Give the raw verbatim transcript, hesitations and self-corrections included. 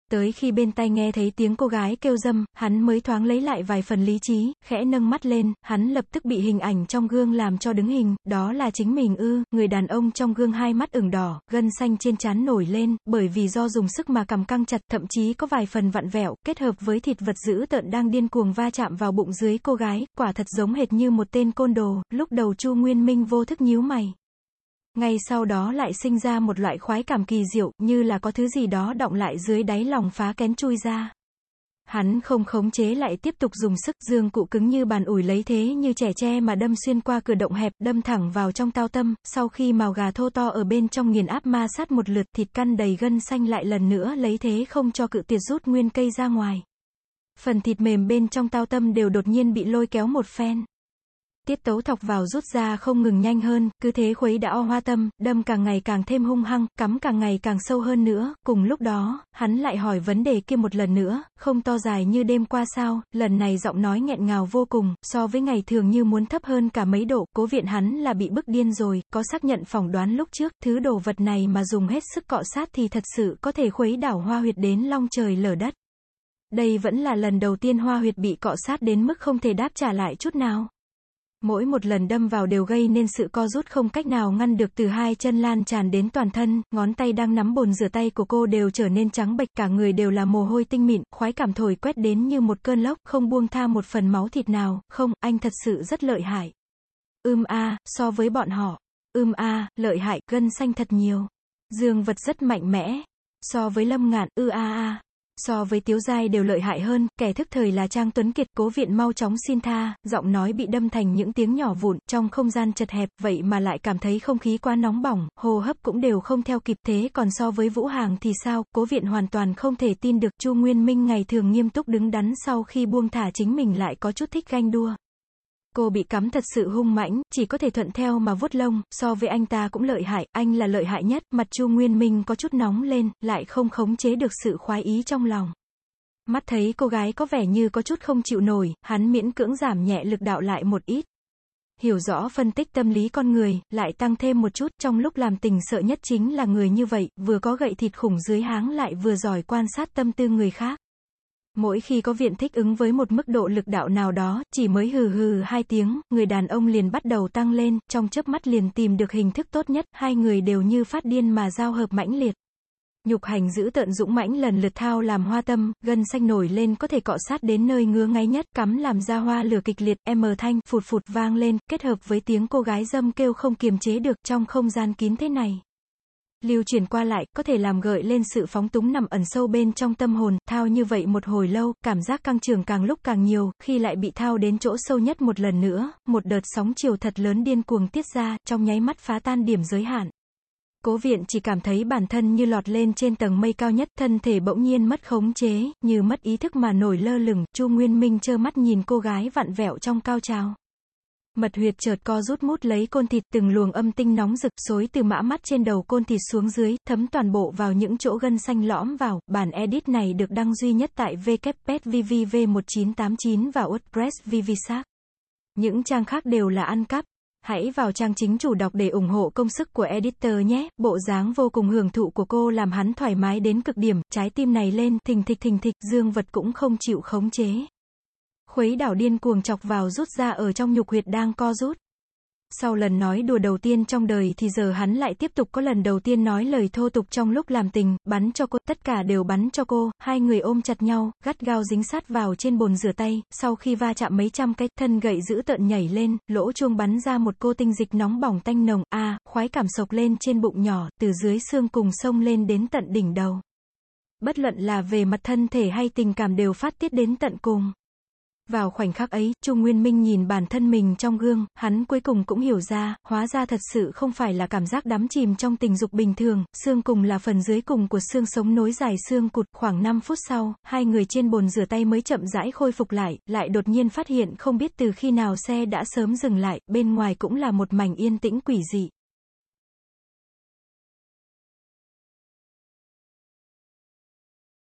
Tới khi bên tai nghe thấy tiếng cô gái kêu dâm, hắn mới thoáng lấy lại vài phần lý trí, khẽ nâng mắt lên, hắn lập tức bị hình ảnh trong gương làm cho đứng hình, đó là chính mình ư, người đàn ông trong gương hai mắt ửng đỏ, gân xanh trên trán nổi lên, bởi vì do dùng sức mà cằm căng chặt, thậm chí có vài phần vặn vẹo, kết hợp với thịt vật dữ tợn đang điên cuồng va chạm vào bụng dưới cô gái, quả thật giống hệt như một tên côn đồ, lúc đầu Chu Nguyên Minh vô thức nhíu mày. Ngay sau đó lại sinh ra một loại khoái cảm kỳ diệu, như là có thứ gì đó đọng lại dưới đáy lòng phá kén chui ra. Hắn không khống chế lại tiếp tục dùng sức, dương cụ cứng như bàn ủi lấy thế như trẻ tre mà đâm xuyên qua cửa động hẹp, đâm thẳng vào trong tao tâm, sau khi mào gà thô to ở bên trong nghiền áp ma sát một lượt, thịt căn đầy gân xanh lại lần nữa lấy thế không cho cự tuyệt rút nguyên cây ra ngoài. Phần thịt mềm bên trong tao tâm đều đột nhiên bị lôi kéo một phen. Tiết tấu thọc vào rút ra không ngừng nhanh hơn, cứ thế khuấy đã o hoa tâm, đâm càng ngày càng thêm hung hăng, cắm càng ngày càng sâu hơn nữa, cùng lúc đó, hắn lại hỏi vấn đề kia một lần nữa, không to dài như đêm qua sao, lần này giọng nói nghẹn ngào vô cùng, so với ngày thường như muốn thấp hơn cả mấy độ, Cố Viện hắn là bị bức điên rồi, có xác nhận phỏng đoán lúc trước, thứ đồ vật này mà dùng hết sức cọ sát thì thật sự có thể khuấy đảo Hoa Huyệt đến long trời lở đất. Đây vẫn là lần đầu tiên Hoa Huyệt bị cọ sát đến mức không thể đáp trả lại chút nào. Mỗi một lần đâm vào đều gây nên sự co rút không cách nào ngăn được từ hai chân lan tràn đến toàn thân, ngón tay đang nắm bồn rửa tay của cô đều trở nên trắng bệch, cả người đều là mồ hôi tinh mịn, khoái cảm thổi quét đến như một cơn lốc, không buông tha một phần máu thịt nào, không, anh thật sự rất lợi hại. Ưm a, so với bọn họ, ưm a, lợi hại, gân xanh thật nhiều. Dương vật rất mạnh mẽ, so với Lâm Ngạn, ư a a. So với Tiếu Giai đều lợi hại hơn, kẻ thức thời là Trang Tuấn Kiệt, Cố Viện mau chóng xin tha, giọng nói bị đâm thành những tiếng nhỏ vụn, trong không gian chật hẹp, vậy mà lại cảm thấy không khí quá nóng bỏng, hô hấp cũng đều không theo kịp, thế còn so với Vũ Hàng thì sao, Cố Viện hoàn toàn không thể tin được, Chu Nguyên Minh ngày thường nghiêm túc đứng đắn sau khi buông thả chính mình lại có chút thích ganh đua. Cô bị cắm thật sự hung mãnh, chỉ có thể thuận theo mà vuốt lông, so với anh ta cũng lợi hại, anh là lợi hại nhất, mặt Chu Nguyên Minh có chút nóng lên, lại không khống chế được sự khoái ý trong lòng. Mắt thấy cô gái có vẻ như có chút không chịu nổi, hắn miễn cưỡng giảm nhẹ lực đạo lại một ít. Hiểu rõ phân tích tâm lý con người, lại tăng thêm một chút, trong lúc làm tình sợ nhất chính là người như vậy, vừa có gậy thịt khủng dưới háng lại vừa giỏi quan sát tâm tư người khác. Mỗi khi có Viện thích ứng với một mức độ lực đạo nào đó, chỉ mới hừ hừ hai tiếng, người đàn ông liền bắt đầu tăng lên, trong chớp mắt liền tìm được hình thức tốt nhất, hai người đều như phát điên mà giao hợp mãnh liệt. Nhục hành dữ tợn dũng mãnh lần lượt thao làm hoa tâm, gân xanh nổi lên có thể cọ sát đến nơi ngứa ngáy nhất, cắm làm ra hoa lửa kịch liệt, em thanh, phụt phụt vang lên, kết hợp với tiếng cô gái dâm kêu không kiềm chế được trong không gian kín thế này. Lưu chuyển qua lại, có thể làm gợi lên sự phóng túng nằm ẩn sâu bên trong tâm hồn, thao như vậy một hồi lâu, cảm giác căng trường càng lúc càng nhiều, khi lại bị thao đến chỗ sâu nhất một lần nữa, một đợt sóng chiều thật lớn điên cuồng tiết ra, trong nháy mắt phá tan điểm giới hạn. Cố Viện chỉ cảm thấy bản thân như lọt lên trên tầng mây cao nhất, thân thể bỗng nhiên mất khống chế, như mất ý thức mà nổi lơ lửng, Chu Nguyên Minh trơ mắt nhìn cô gái vặn vẹo trong cao trào. Mật huyệt chợt co rút mút lấy côn thịt, từng luồng âm tinh nóng rực xối từ mã mắt trên đầu côn thịt xuống dưới, thấm toàn bộ vào những chỗ gân xanh lõm vào. Bản edit này được đăng duy nhất tại w w w chấm v v v một chín tám chín và WordPress Vivisac. Những trang khác đều là ăn cắp. Hãy vào trang chính chủ đọc để ủng hộ công sức của editor nhé. Bộ dáng vô cùng hưởng thụ của cô làm hắn thoải mái đến cực điểm, trái tim này lên, thình thịch thình thịch, dương vật cũng không chịu khống chế. Khuấy đảo điên cuồng chọc vào rút ra ở trong nhục huyệt đang co rút. Sau lần nói đùa đầu tiên trong đời thì giờ hắn lại tiếp tục có lần đầu tiên nói lời thô tục trong lúc làm tình, bắn cho cô, tất cả đều bắn cho cô, hai người ôm chặt nhau, gắt gao dính sát vào trên bồn rửa tay, sau khi va chạm mấy trăm cái, thân gậy dữ tợn nhảy lên, lỗ chuông bắn ra một cô tinh dịch nóng bỏng tanh nồng, a, à, khoái cảm sộc lên trên bụng nhỏ, từ dưới xương cùng sông lên đến tận đỉnh đầu. Bất luận là về mặt thân thể hay tình cảm đều phát tiết đến tận cùng. Vào khoảnh khắc ấy, Chu Nguyên Minh nhìn bản thân mình trong gương, hắn cuối cùng cũng hiểu ra, hóa ra thật sự không phải là cảm giác đắm chìm trong tình dục bình thường, xương cùng là phần dưới cùng của xương sống nối dài xương cụt. Khoảng năm phút sau, hai người trên bồn rửa tay mới chậm rãi khôi phục lại, lại đột nhiên phát hiện không biết từ khi nào xe đã sớm dừng lại, bên ngoài cũng là một mảnh yên tĩnh quỷ dị.